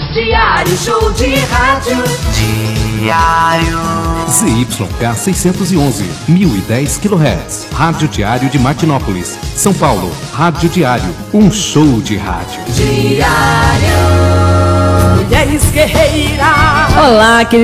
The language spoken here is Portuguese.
Diário Show de Rádio. Diário. ZYK 611, 1010 kHz. Rádio Diário de Martinópolis, São Paulo. Rádio Diário, um show de rádio. Diário. Mulheres guerreiras. Olá, queridos.